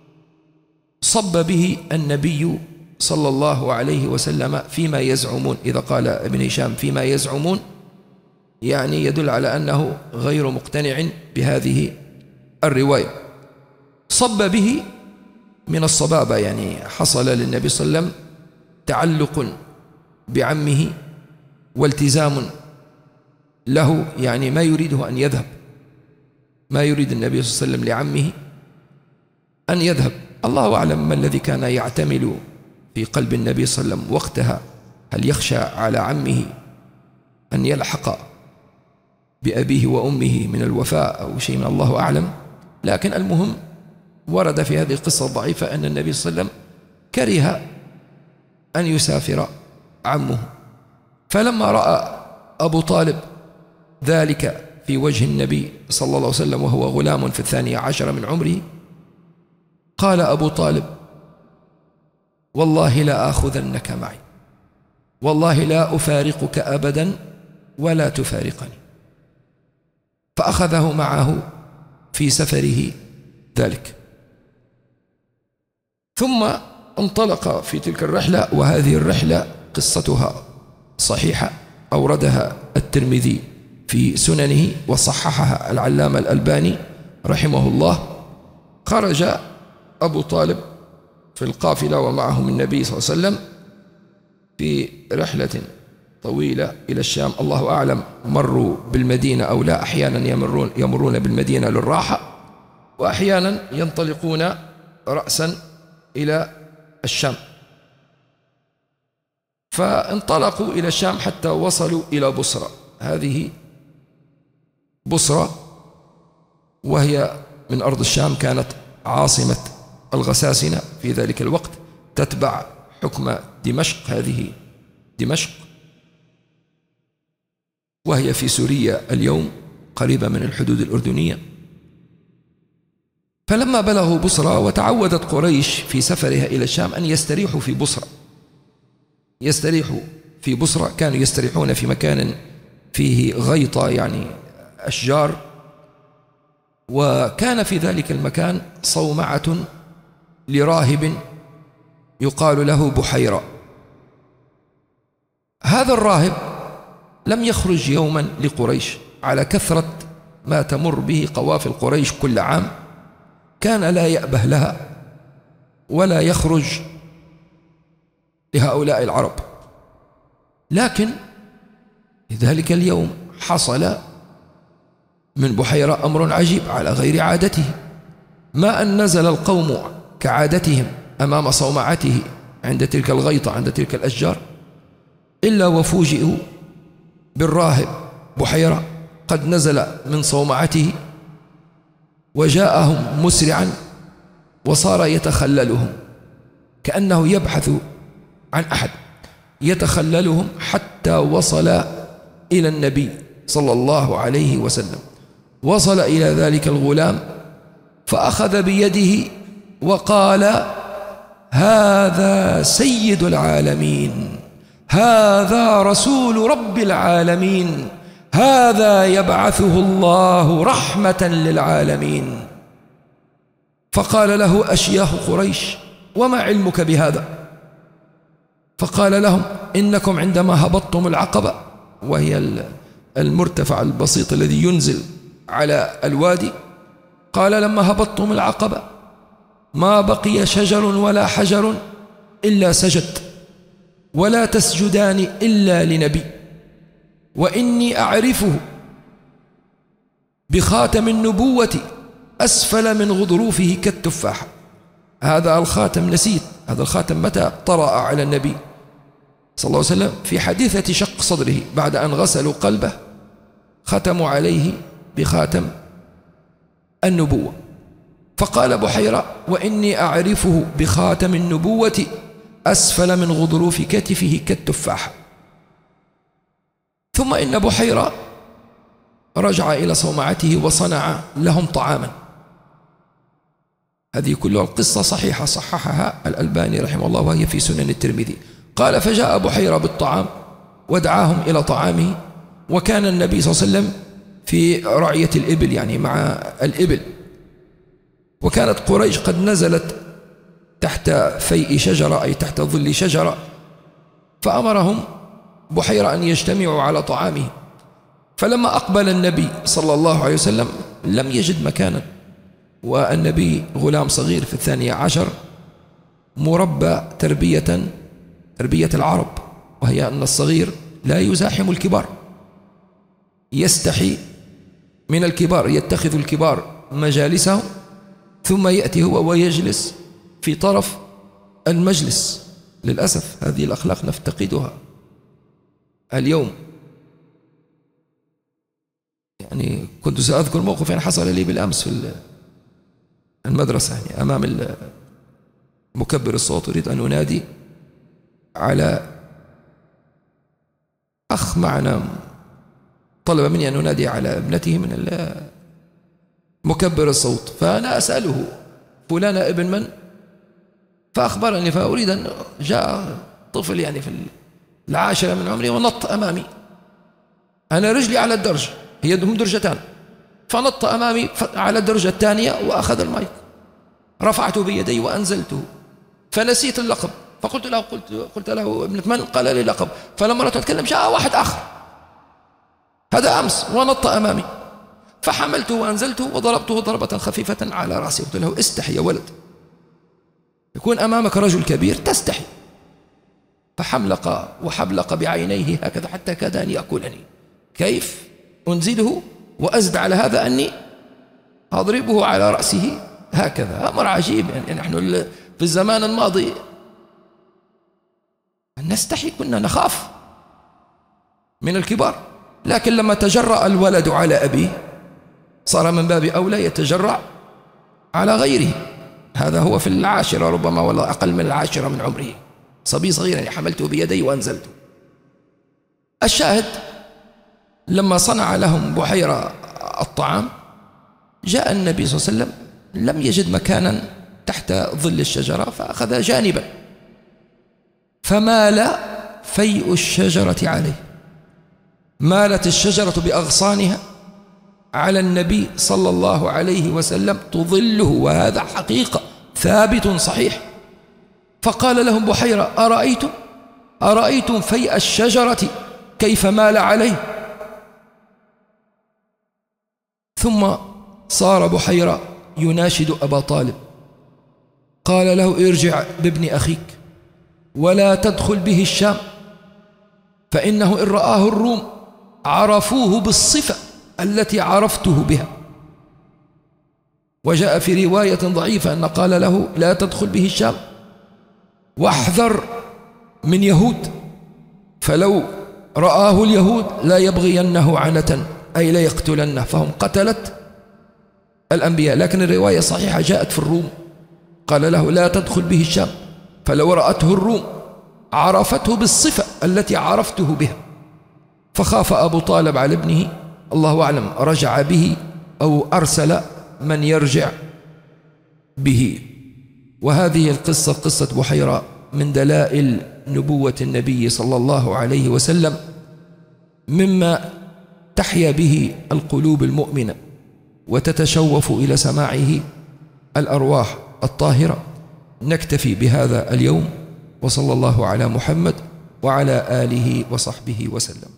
صب به النبي صلى الله عليه وسلم فيما يزعمون. إذا قال ابن هشام فيما يزعمون يعني يدل على أنه غير مقتنع بهذه الرواية. صب به من الصبابة، يعني حصل للنبي صلى الله عليه وسلم تعلق بعمه والتزام له، يعني ما يريده أن يذهب، ما يريد النبي صلى الله عليه وسلم لعمه أن يذهب. الله أعلم ما الذي كان يعتمل في قلب النبي صلى الله عليه وسلم وقتها، هل يخشى على عمه أن يلحق بأبيه وأمه من الوفاء أو شيء من الله أعلم. لكن المهم ورد في هذه القصة الضعيفة أن النبي صلى الله عليه وسلم كره أن يسافر عمه، فلما رأى أبو طالب ذلك في وجه النبي صلى الله عليه وسلم وهو غلام في الثانية عشر من عمره، قال أبو طالب: والله لا آخذنك معي، والله لا أفارقك أبدا ولا تفارقني. فأخذه معه في سفره ذلك، ثم انطلق في تلك الرحلة. وهذه الرحلة قصتها صحيحة، أوردها الترمذي في سننه وصححها العلامة الألباني رحمه الله. خرج أبو طالب في القافلة ومعهم النبي صلى الله عليه وسلم في رحلة طويلة إلى الشام. الله أعلم مروا بالمدينة أو لا، أحيانا يمرون, يمرون بالمدينة للراحة، وأحيانا ينطلقون رأسا إلى الشام. فانطلقوا إلى الشام حتى وصلوا إلى بصرى. هذه بصرى وهي من أرض الشام، كانت عاصمة الغساسنة في ذلك الوقت، تتبع حكم دمشق. هذه دمشق وهي في سوريا اليوم، قريبة من الحدود الأردنية. فلما بلغوا بصرى، وتعودت قريش في سفرها إلى الشام أن يستريحوا في بصرى، يستريحوا في بصرى، كانوا يستريحون في مكان فيه غيطة يعني أشجار، وكان في ذلك المكان صومعة لراهب يقال له بحيرة. هذا الراهب لم يخرج يوما لقريش، على كثرة ما تمر به قوافل قريش كل عام، كان لا يأبه لها ولا يخرج لهؤلاء العرب. لكن في ذلك اليوم حصل من بحيرة أمر عجيب على غير عادته، ما أن نزل القوم كعادتهم أمام صومعته عند تلك الغيطة، عند تلك الأشجار، إلا وفوجئوا بالراهب بحيرة قد نزل من صومعته وجاءهم مسرعا، وصار يتخللهم كأنه يبحث عن أحد، يتخللهم حتى وصل إلى النبي صلى الله عليه وسلم. وصل إلى ذلك الغلام فأخذ بيده وقال: هذا سيد العالمين، هذا رسول رب العالمين، هذا يبعثه الله رحمة للعالمين. فقال له أشياخ قريش: وما علمك بهذا؟ فقال لهم: إنكم عندما هبطتم العقبة، وهي المرتفع البسيط الذي ينزل على الوادي، قال: لما هبطتم العقبة ما بقي شجر ولا حجر إلا سجد، ولا تسجدان إلا لنبي، وإني أعرفه بخاتم النبوة أسفل من غضروفه كالتفاحة. هذا الخاتم نسيت، هذا الخاتم متى طرأ على النبي صلى الله عليه وسلم؟ في حادثة شق صدره، بعد أن غسلوا قلبه ختموا عليه بخاتم النبوة. فقال بحيرة: وإني أعرفه بخاتم النبوة أسفل من غضروف كتفه كالتفاحة. ثم إن بحيرة رجع إلى صومعته وصنع لهم طعاما. هذه كلها القصة صحيحة، صححها الألباني رحمه الله، وهي في سنن الترمذي. قال: فجاء بحيرة بالطعام ودعاهم إلى طعامه، وكان النبي صلى الله عليه وسلم في رعية الإبل، يعني مع الإبل، وكانت قريش قد نزلت تحت فيء شجرة، أي تحت ظل شجرة، فأمرهم بحيرة أن يجتمعوا على طعامه. فلما أقبل النبي صلى الله عليه وسلم لم يجد مكانا، والنبي غلام صغير في الثانية عشر، مربى تربية تربية العرب، وهي أن الصغير لا يزاحم الكبار، يستحي من الكبار، يتخذ الكبار مجالسهم، ثم يأتي هو ويجلس في طرف المجلس. للأسف هذه الأخلاق نفتقدها اليوم. يعني كنت سأذكر موقف حصل لي بالأمس في المدرسة، يعني أمام مكبر الصوت أريد أن أنادي على أخ معنا، طلب مني أن أنادي على ابنته من مكبر الصوت، فأنا أسأله: فلان ابن من؟ فأخبرني، فأريد أن جاء طفل يعني في العاشرة من عمري ونط أمامي، أنا رجلي على الدرج، هي هم درجتان، فنط أمامي على الدرجة الثانية وأخذ المايك، رفعته بيدي وأنزلته، فنسيت اللقب، فقلت له قلت, قلت له: ابنة من؟ قال لي لقب. فلما رأيت أتكلم جاء واحد آخر، هذا أمس، ونط أمامي، فحملته وأنزلته وضربته ضربة خفيفة على رأسي، قلت له: استحي يا ولد، يكون أمامك رجل كبير تستحي. فحملق وحبلق بعينيه هكذا حتى كاد أن يأكلني. كيف أنزله وأزد على هذا أني أضربه على رأسه هكذا؟ أمر عجيب. يعني نحن في الزمان الماضي نستحي، كنا نخاف من الكبار، لكن لما تجرأ الولد على أبيه صار من باب أولى يتجرأ على غيره. هذا هو في العاشرة ربما، ولا أقل من العاشرة من عمره، صبي صغير، يعني حملته بيدي وأنزلته. الشاهد لما صنع لهم بحيرة الطعام، جاء النبي صلى الله عليه وسلم لم يجد مكانا تحت ظل الشجرة، فأخذ جانبا، فمال فيء الشجرة عليه، مالت الشجرة بأغصانها على النبي صلى الله عليه وسلم تظله، وهذا حقيقة ثابت صحيح. فقال لهم بحيرة: أرأيتم أرأيتم فيء الشجرة كيف مال عليه؟ ثم صار بحيرة يناشد أبا طالب، قال له: ارجع بابن أخيك ولا تدخل به الشام، فإنه إن رآه الروم عرفوه بالصفة التي عرفته بها. وجاء في رواية ضعيفة أن قال له: لا تدخل به الشام واحذر من يهود، فلو رآه اليهود لا يبغينه عنة، أي لا يقتلنه، فهم قتلت الأنبياء. لكن الرواية الصحيحة جاءت في الروم، قال له: لا تدخل به الشام، فلو رأته الروم عرفته بالصفة التي عرفته بها. فخاف أبو طالب على ابنه، الله أعلم رجع به أو أرسل من يرجع به. وهذه القصة قصة بحيرة من دلائل نبوة النبي صلى الله عليه وسلم، مما تحيا به القلوب المؤمنة وتتشوف إلى سماعه الأرواح الطاهرة. نكتفي بهذا اليوم، وصلى الله على محمد وعلى آله وصحبه وسلم.